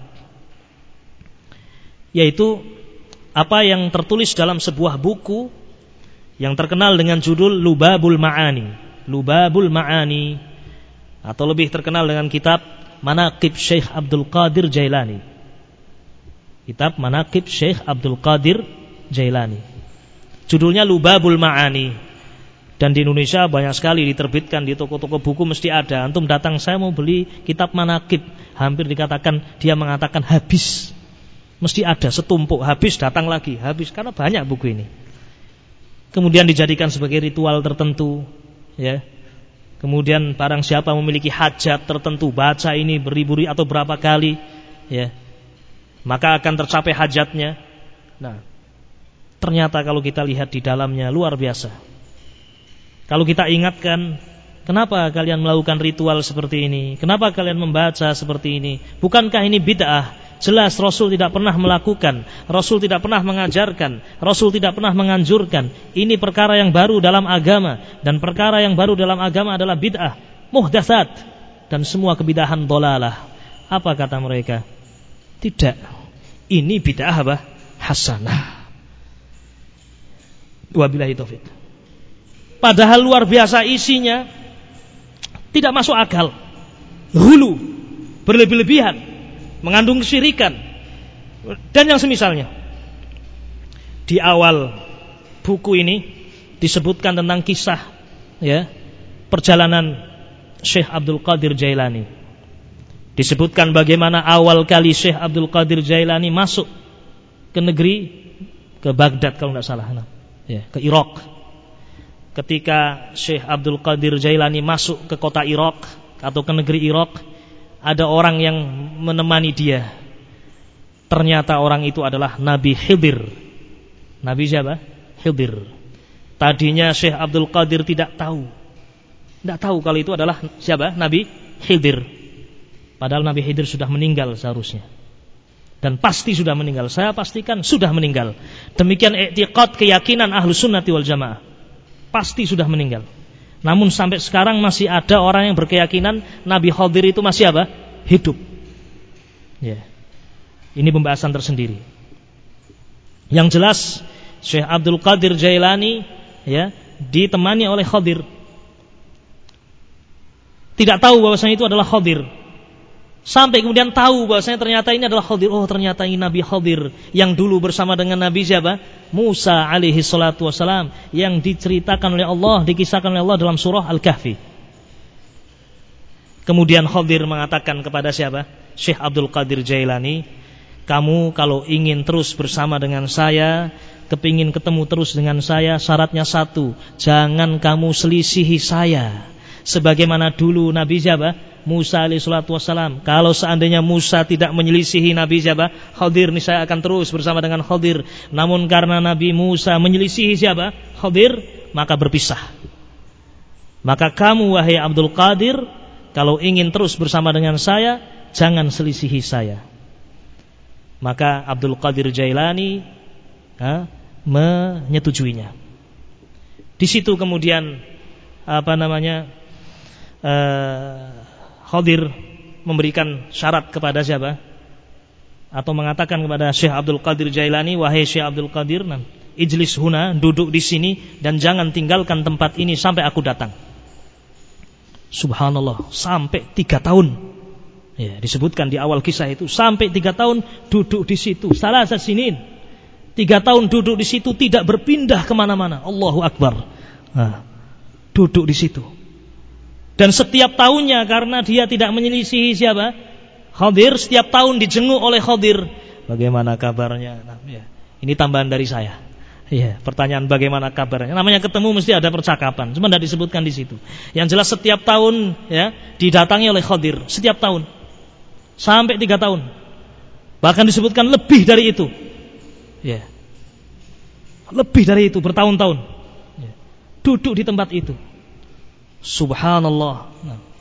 yaitu apa yang tertulis dalam sebuah buku yang terkenal dengan judul Lubabul Ma'ani. Lubabul Ma'ani, atau lebih terkenal dengan kitab Manaqib Syekh Abdul Qadir Jailani. Kitab Manaqib Syekh Abdul Qadir Jailani. Judulnya Lubabul Ma'ani. Dan di Indonesia banyak sekali diterbitkan di toko-toko buku, mesti ada. Antum datang, saya mau beli kitab Manaqib, hampir dikatakan, dia mengatakan habis. Mesti ada setumpuk, habis, datang lagi, habis, karena banyak buku ini. Kemudian dijadikan sebagai ritual tertentu, ya. Kemudian barang siapa memiliki hajat tertentu, baca ini beribu-ribu atau berapa kali, ya, maka akan tercapai hajatnya. Nah, ternyata kalau kita lihat di dalamnya luar biasa. Kalau kita ingatkan, kenapa kalian melakukan ritual seperti ini? Kenapa kalian membaca seperti ini? Bukankah ini bid'ah? Jelas Rasul tidak pernah melakukan, Rasul tidak pernah mengajarkan, Rasul tidak pernah menganjurkan. Ini perkara yang baru dalam agama, dan perkara yang baru dalam agama adalah bid'ah, muhdatsat, dan semua kebid'ahan dhalalah. Apa kata mereka? Tidak. Ini bid'ah apa? Hasanah. Wabillahi taufik. Padahal luar biasa isinya, tidak masuk akal. Hulu, berlebih-lebihan, mengandung kesyirikan dan yang semisalnya. Di awal buku ini disebutkan tentang kisah perjalanan Syekh Abdul Qadir Jailani. Disebutkan bagaimana awal kali Syekh Abdul Qadir Jailani masuk ke Baghdad kalau tidak salah, ke Irak. Ketika Syekh Abdul Qadir Jailani masuk ke kota Irak atau ke negeri Irak, ada orang yang menemani dia. Ternyata orang itu adalah Nabi Khidir. Nabi siapa? Khidir. Tadinya Syekh Abdul Qadir tidak tahu kalau itu adalah siapa? Nabi Khidir. Padahal Nabi Khidir sudah meninggal seharusnya. Dan pasti sudah meninggal. Saya pastikan sudah meninggal. Demikian i'tiqad, keyakinan Ahlus Sunnati wal Jamaah. Pasti sudah meninggal. Namun sampai sekarang masih ada orang yang berkeyakinan Nabi Khidir itu masih apa? Hidup. Ini pembahasan tersendiri. Yang jelas Syekh Abdul Qadir Jailani ditemani oleh Khidir. Tidak tahu bahwasanya itu adalah Khidir. Sampai kemudian tahu bahwasanya ternyata ini adalah Khidir. Oh, ternyata ini Nabi Khidir yang dulu bersama dengan Nabi siapa? Musa alaihi salatu wassalam, yang diceritakan oleh Allah, dikisahkan oleh Allah dalam surah Al-Kahfi. Kemudian Khidir mengatakan kepada siapa? Syekh Abdul Qadir Jailani, kamu kalau ingin terus bersama dengan saya, kepingin ketemu terus dengan saya, syaratnya satu, jangan kamu selisihi saya. Sebagaimana dulu Nabi siapa? Musa alaihi salatu wassalam. Kalau seandainya Musa tidak menyelisihi Nabi siapa? Khidir, nih saya akan terus bersama dengan Khidir. Namun karena Nabi Musa menyelisihi siapa? Khidir, maka berpisah. Maka kamu wahai Abdul Qadir, kalau ingin terus bersama dengan saya, jangan selisihi saya. Maka Abdul Qadir Jailani menyetujuinya. Di situ kemudian Khidir memberikan syarat kepada siapa? Atau mengatakan kepada Syekh Abdul Qadir Jailani, wahai Syekh Abdul Qadir, ijlis huna, duduk di sini dan jangan tinggalkan tempat ini sampai aku datang. Subhanallah, sampai 3 tahun. Disebutkan di awal kisah itu, sampai 3 tahun duduk di situ. Salasat sinin. 3 tahun duduk di situ, tidak berpindah kemana-mana. Allahu Akbar. Duduk di situ. Dan setiap tahunnya, karena dia tidak menyelisihi siapa? Khidir, setiap tahun dijenguk oleh Khidir. Bagaimana kabarnya? Ini tambahan dari saya. Pertanyaan bagaimana kabarnya? Namanya ketemu mesti ada percakapan. Cuma tidak disebutkan di situ. Yang jelas setiap tahun didatangi oleh Khidir. Setiap tahun. Sampai 3 tahun. Bahkan disebutkan lebih dari itu. Lebih dari itu, bertahun-tahun. Duduk di tempat itu. Subhanallah.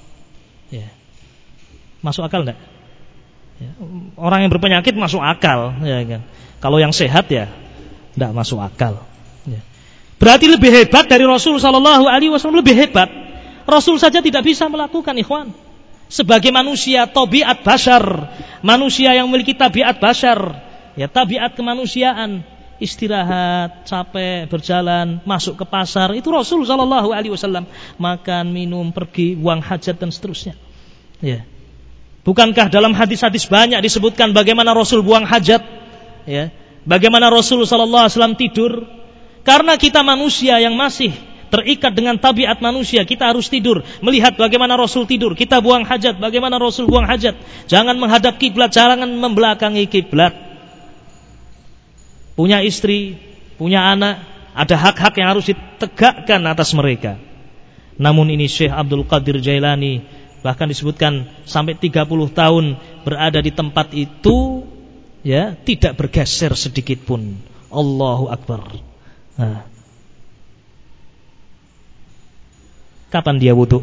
Masuk akal enggak? Orang yang berpenyakit masuk akal, kan? Kalau yang sehat enggak masuk akal. Berarti lebih hebat dari Rasul sallallahu alaihi wasallam, lebih hebat. Rasul saja tidak bisa melakukan, ikhwan. Sebagai manusia, tabiat bashar, manusia yang memiliki tabiat bashar, tabiat kemanusiaan. Istirahat, capek, berjalan, masuk ke pasar, itu Rasul sallallahu alaihi wasallam. Makan, minum, pergi, buang hajat dan seterusnya. Bukankah dalam hadis-hadis banyak disebutkan bagaimana Rasul buang hajat? Bagaimana Rasul sallallahu alaihi wasallam tidur? Karena kita manusia yang masih terikat dengan tabiat manusia, kita harus tidur. Melihat bagaimana Rasul tidur, kita buang hajat, bagaimana Rasul buang hajat. Jangan menghadap kiblat, jangan membelakangi kiblat. Punya istri, punya anak, ada hak-hak yang harus ditegakkan atas mereka. Namun ini Syekh Abdul Qadir Jailani bahkan disebutkan sampai 30 tahun berada di tempat itu, tidak bergeser sedikit pun. Allahu Akbar. Kapan dia wudu?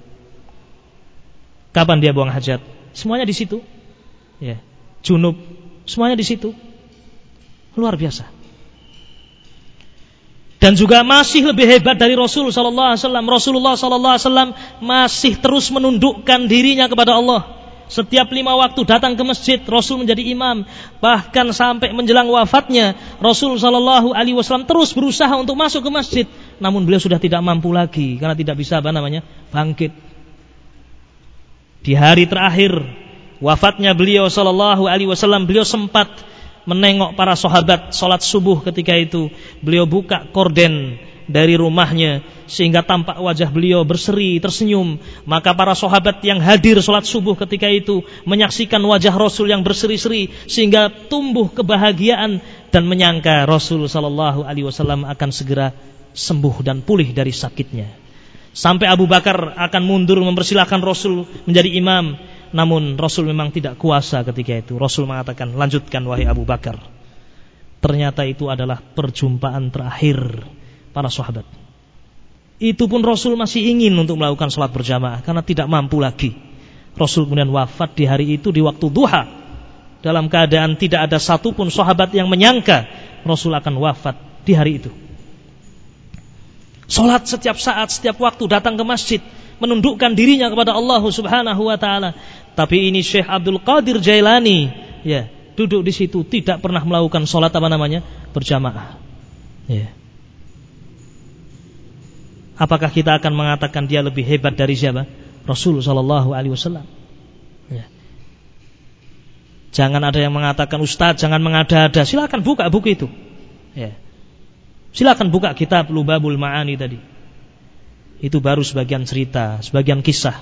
Kapan dia buang hajat? Semuanya di situ. Junub, semuanya di situ. Luar biasa. Dan juga masih lebih hebat dari Rasul sallallahu alaihi wasallam. Rasulullah sallallahu alaihi wasallam masih terus menundukkan dirinya kepada Allah Setiap 5 waktu datang ke masjid, Rasul menjadi imam. Bahkan sampai menjelang wafatnya, Rasul sallallahu alaihi wasallam terus berusaha untuk masuk ke masjid. Namun beliau sudah tidak mampu lagi karena tidak bisa bangkit. Di hari terakhir wafatnya beliau sallallahu alaihi wasallam, beliau sempat menengok para sahabat salat subuh ketika itu. Beliau buka korden dari rumahnya sehingga tampak wajah beliau berseri, tersenyum. Maka para sahabat yang hadir salat subuh ketika itu menyaksikan wajah Rasul yang berseri-seri sehingga tumbuh kebahagiaan dan menyangka Rasul sallallahu alaihi wasallam akan segera sembuh dan pulih dari sakitnya. Sampai Abu Bakar akan mundur mempersilahkan Rasul menjadi imam, namun Rasul memang tidak kuasa ketika itu. Rasul mengatakan, "Lanjutkan wahai Abu Bakar." Ternyata itu adalah perjumpaan terakhir para sahabat. Itu pun Rasul masih ingin untuk melakukan salat berjamaah karena tidak mampu lagi. Rasul kemudian wafat di hari itu di waktu duha, dalam keadaan tidak ada satupun sahabat yang menyangka Rasul akan wafat di hari itu. Salat setiap saat, setiap waktu, datang ke masjid, menundukkan dirinya kepada Allah Subhanahu wa taala. Tapi ini Syekh Abdul Qadir Jailani, duduk di situ tidak pernah melakukan salat berjamaah. Apakah kita akan mengatakan dia lebih hebat dari siapa? Rasul sallallahu alaihi wasallam. Jangan ada yang mengatakan, "Ustaz, jangan mengada-ada." Silakan buka buku itu. Silakan buka kitab Lubabul Ma'ani tadi. Itu baru sebagian cerita, sebagian kisah.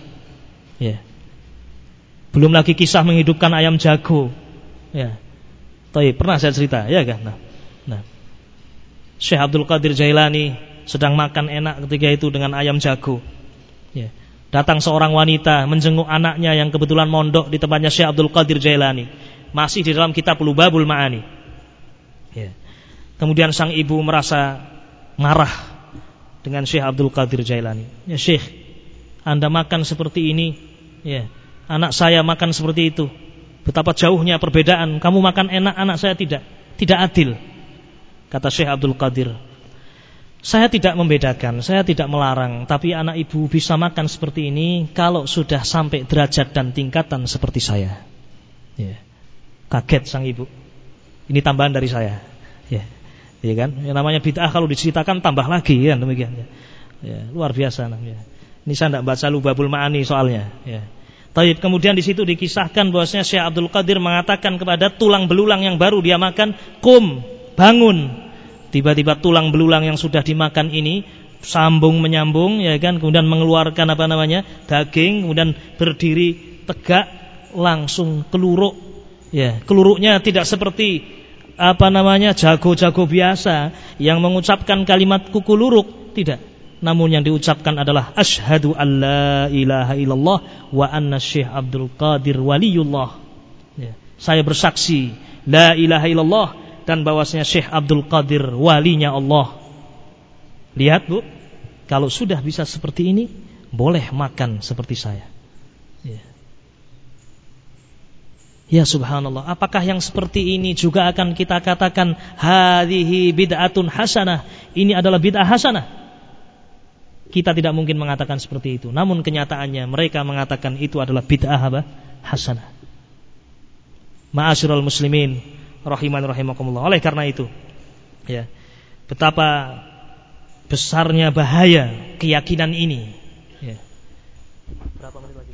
Belum lagi kisah menghidupkan ayam jago. Tapi pernah saya cerita, ya kan? Nah. Syekh Abdul Qadir Jailani sedang makan enak ketika itu dengan ayam jago. Datang seorang wanita menjenguk anaknya yang kebetulan mondok di tempatnya Syekh Abdul Qadir Jailani. Masih di dalam kitab Lubabul Ma'ani. Kemudian sang ibu merasa marah dengan Syekh Abdul Qadir Jailani. "Ya Syekh, Anda makan seperti ini, anak saya makan seperti itu. Betapa jauhnya perbedaan. Kamu makan enak, anak saya tidak. Tidak adil." Kata Syekh Abdul Qadir, "Saya tidak membedakan, saya tidak melarang, tapi anak ibu bisa makan seperti ini kalau sudah sampai derajat dan tingkatan seperti saya." Kaget sang ibu. Ini tambahan dari saya. Iya kan? Yang namanya bid'ah kalau diceritakan tambah lagi kan demikian. Luar biasa namanya. Ini saya tidak baca Lubabul Ma'ani soalnya. Tapi kemudian di situ dikisahkan bahwasanya Syekh Abdul Qadir mengatakan kepada tulang belulang yang baru dia makan, "Kum, bangun." Tiba-tiba tulang belulang yang sudah dimakan ini sambung menyambung, kemudian mengeluarkan daging, kemudian berdiri tegak, langsung keluruk. Keluruknya tidak seperti jago-jago biasa yang mengucapkan kalimat kukuluruk, tidak. Namun yang diucapkan adalah asyhadu alla ilaha illallah wa anna Syekh Abdul Qadir waliyullah. Saya bersaksi la ilaha illallah dan bahwasanya Syekh Abdul Qadir walinya Allah. Lihat Bu, kalau sudah bisa seperti ini, boleh makan seperti saya. Ya subhanallah, apakah yang seperti ini juga akan kita katakan hadhihi bid'atun hasanah? Ini adalah bid'ah hasanah. Kita tidak mungkin mengatakan seperti itu. Namun kenyataannya mereka mengatakan itu adalah bid'ah hasanah. Ma'asyiral muslimin rahiman rahimakumullah. Oleh karena itu, betapa besarnya bahaya keyakinan ini. Berapa menit lagi?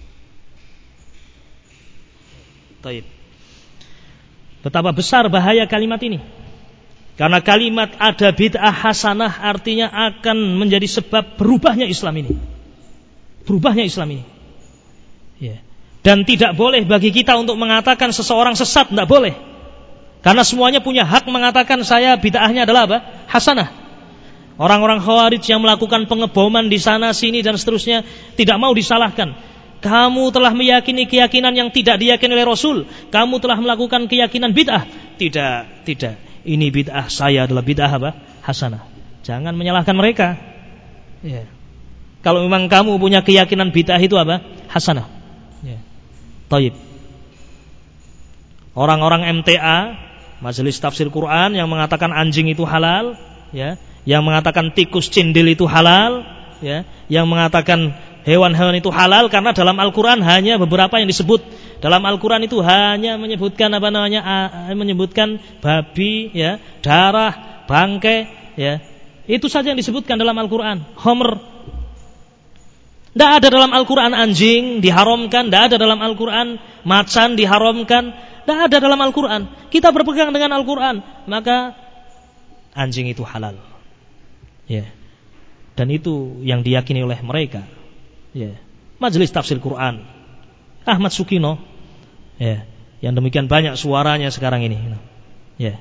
Taib. Betapa besar bahaya kalimat ini. Karena kalimat ada bid'ah hasanah artinya akan menjadi sebab berubahnya Islam ini. Berubahnya Islam ini. Dan tidak boleh bagi kita untuk mengatakan seseorang sesat, tidak boleh. Karena semuanya punya hak mengatakan saya bid'ahnya adalah hasanah. Orang-orang Khawarij yang melakukan pengeboman di sana sini dan seterusnya tidak mau disalahkan. Kamu telah meyakini keyakinan yang tidak diyakini oleh Rasul. Kamu telah melakukan keyakinan bid'ah. Tidak. Ini bid'ah saya adalah bid'ah hasanah. Jangan menyalahkan mereka. Kalau memang kamu punya keyakinan bid'ah itu hasanah. Taib. Orang-orang MTA, Majelis Tafsir Quran, yang mengatakan anjing itu halal, yang mengatakan tikus cindil itu halal, yang mengatakan hewan-hewan itu halal karena dalam Al-Quran hanya beberapa yang disebut Dalam Al-Qur'an itu hanya menyebutkan menyebutkan babi, ya, darah, bangkai, ya. Itu saja yang disebutkan dalam Al-Qur'an. Khamr. Tidak ada dalam Al-Qur'an anjing diharamkan, tidak ada dalam Al-Qur'an macan diharamkan, tidak ada dalam Al-Qur'an. Kita berpegang dengan Al-Qur'an, maka anjing itu halal. Ya. Dan itu yang diyakini oleh mereka. Ya. Majelis Tafsir Quran Ahmad Sukino, ya, yang demikian banyak suaranya sekarang ini. Ya.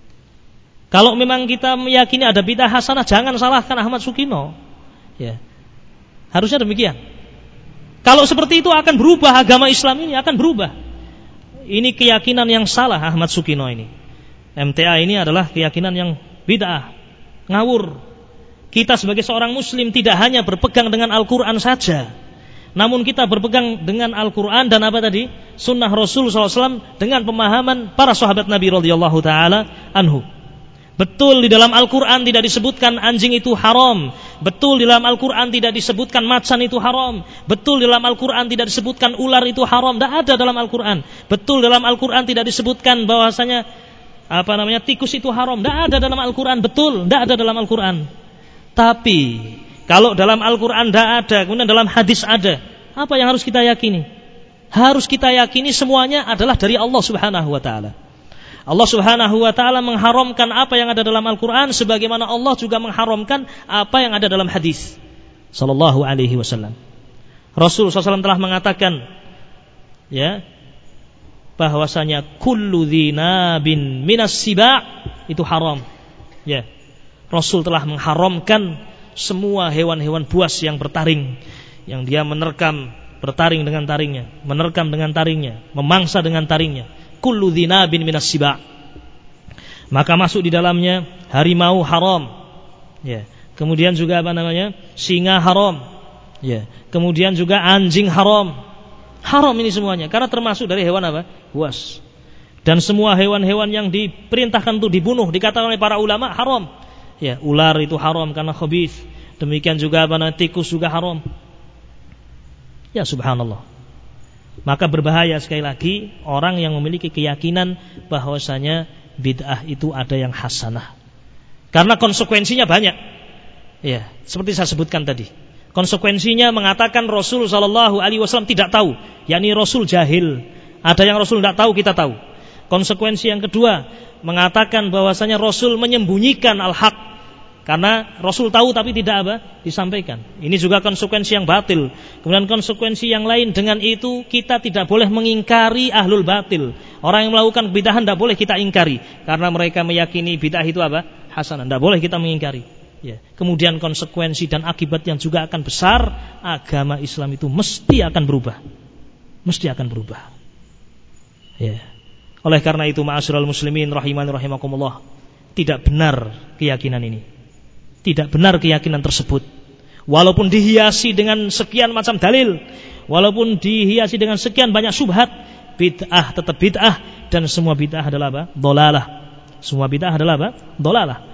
Kalau memang kita meyakini ada bid'ah hasanah, jangan salahkan Ahmad Sukino. Ya. Harusnya demikian. Kalau seperti itu akan berubah, agama Islam ini akan berubah. Ini keyakinan yang salah Ahmad Sukino ini. MTA ini adalah keyakinan yang bid'ah, ngawur. Kita sebagai seorang muslim tidak hanya berpegang dengan Al-Quran saja, namun kita berpegang dengan Al-Quran dan apa tadi? Sunnah Rasul SAW dengan pemahaman para sahabat Nabi radhiyallahu ta'ala anhu. Betul di dalam Al-Quran tidak disebutkan anjing itu haram. Betul di dalam Al-Quran tidak disebutkan macan itu haram. Betul di dalam Al-Quran tidak disebutkan ular itu haram. Tidak ada dalam Al-Quran. Betul dalam Al-Quran tidak disebutkan bahwasanya tikus itu haram. Tidak ada dalam Al-Quran. Betul, tidak ada dalam Al-Quran. Tapi kalau dalam Al-Quran tidak ada, kemudian dalam hadis ada, apa yang harus kita yakini? Harus kita yakini semuanya adalah dari Allah Subhanahu wa ta'ala. Allah Subhanahu wa ta'ala mengharamkan apa yang ada dalam Al-Quran, sebagaimana Allah juga mengharamkan apa yang ada dalam hadis sallallahu alaihi wasallam. Rasul SAW telah mengatakan, ya, bahwasanya kullu dzinabin minas siba' itu haram. Ya. Rasul telah mengharamkan semua hewan-hewan buas yang bertaring, yang dia bertaring dengan taringnya, menerkam dengan taringnya, memangsa dengan taringnya. Kullu dzinabin minas siba'. Maka masuk di dalamnya harimau haram. Ya. Kemudian juga singa haram. Ya. Kemudian juga anjing haram. Haram ini semuanya karena termasuk dari hewan buas. Dan semua hewan-hewan yang diperintahkan untuk dibunuh dikatakan oleh para ulama haram. Ya, ular itu haram karena khabith. Demikian juga tikus juga haram. Ya, subhanallah. Maka berbahaya sekali lagi orang yang memiliki keyakinan bahwasanya bid'ah itu ada yang hasanah. Karena konsekuensinya banyak. Ya, seperti saya sebutkan tadi. Konsekuensinya mengatakan Rasul sallallahu alaihi wasallam tidak tahu, yakni Rasul jahil. Ada yang Rasul tidak tahu, kita tahu. Konsekuensi yang kedua, mengatakan bahwasanya Rasul menyembunyikan al-haq. Karena Rasul tahu tapi tidak disampaikan. Ini juga konsekuensi yang batil. Kemudian konsekuensi yang lain, dengan itu kita tidak boleh mengingkari ahlul batil. Orang yang melakukan bid'ah tidak boleh kita ingkari, karena mereka meyakini bid'ah itu hasanah. Tidak boleh kita mengingkari. Ya. Kemudian konsekuensi dan akibat yang juga akan besar, agama Islam itu mesti akan berubah. Mesti akan berubah. Ya. Oleh karena itu, ma'asyiral muslimin rahimani rahimakumullah, tidak benar keyakinan ini. Tidak benar keyakinan tersebut. Walaupun dihiasi dengan sekian macam dalil, walaupun dihiasi dengan sekian banyak syubhat, bid'ah tetap bid'ah, dan semua bid'ah adalah dhalalah. Semua bid'ah adalah dhalalah.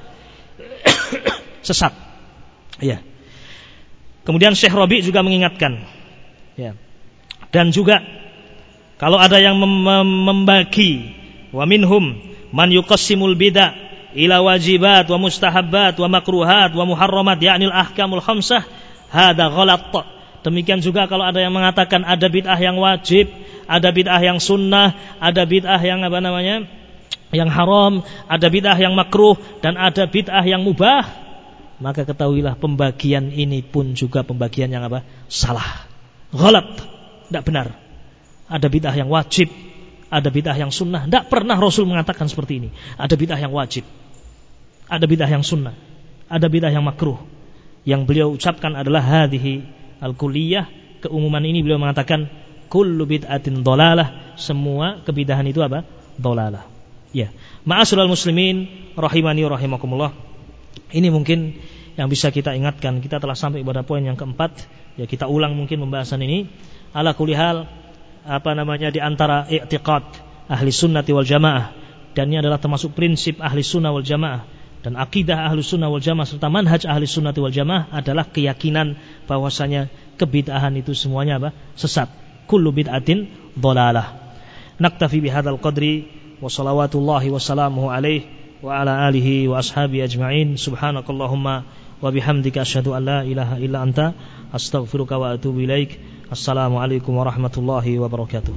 Sesat. Ya. Kemudian Syekh Rabi juga mengingatkan, ya. Dan juga kalau ada yang membagi, wa minhum man yuqassimul bid'ah ila wajibat wa mustahabbat wa makruhat wa muharramat, yakni al-ahkamul khamsah, hada ghalat. Demikian juga kalau ada yang mengatakan ada bid'ah yang wajib, ada bid'ah yang sunnah, ada bid'ah yang yang haram, ada bid'ah yang makruh, dan ada bid'ah yang mubah, maka ketahuilah pembagian ini pun juga pembagian yang salah, ghalat, tidak benar. Ada bid'ah yang wajib, ada bid'ah yang sunnah. Tidak pernah Rasul mengatakan seperti ini. Ada bid'ah yang wajib, ada bid'ah yang sunnah, ada bid'ah yang makruh. Yang beliau ucapkan adalah hadhihi al-kulliyah. Keumuman ini beliau mengatakan kullu bid'atin dhalalah. Semua kebid'ahan itu dhalalah. Ya, ma'asyiral muslimin rahimani rahimakumullah. Ini mungkin yang bisa kita ingatkan. Kita telah sampai pada poin yang keempat. Ya, kita ulang mungkin pembahasan ini. Ala kulli hal, di antara i'tiqad ahli sunnati wal jamaah, dan ini adalah termasuk prinsip ahli sunnah wal jamaah dan akidah ahli sunnah wal jamaah serta manhaj ahli sunnati wal jamaah adalah keyakinan bahwasanya kebid'ahan itu semuanya sesat. kullu bid'atin dhalalah. Naktafi bihadzal qadri wa salawatullahi wa salamuhu alaihi wa ala alihi wa ashabi ajma'in. Subhanakallahumma wa bihamdika asyhadu an la ilaha illa anta astaghfiruka wa atubu ilaik. Assalamualaikum warahmatullahi wabarakatuh.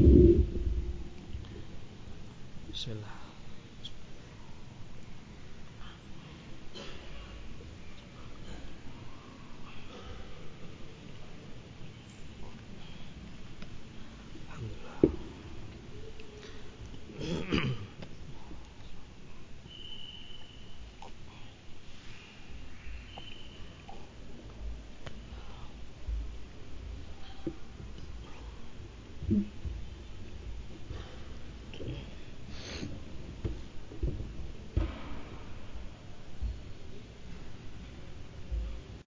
Bismillah. Alhamdulillah.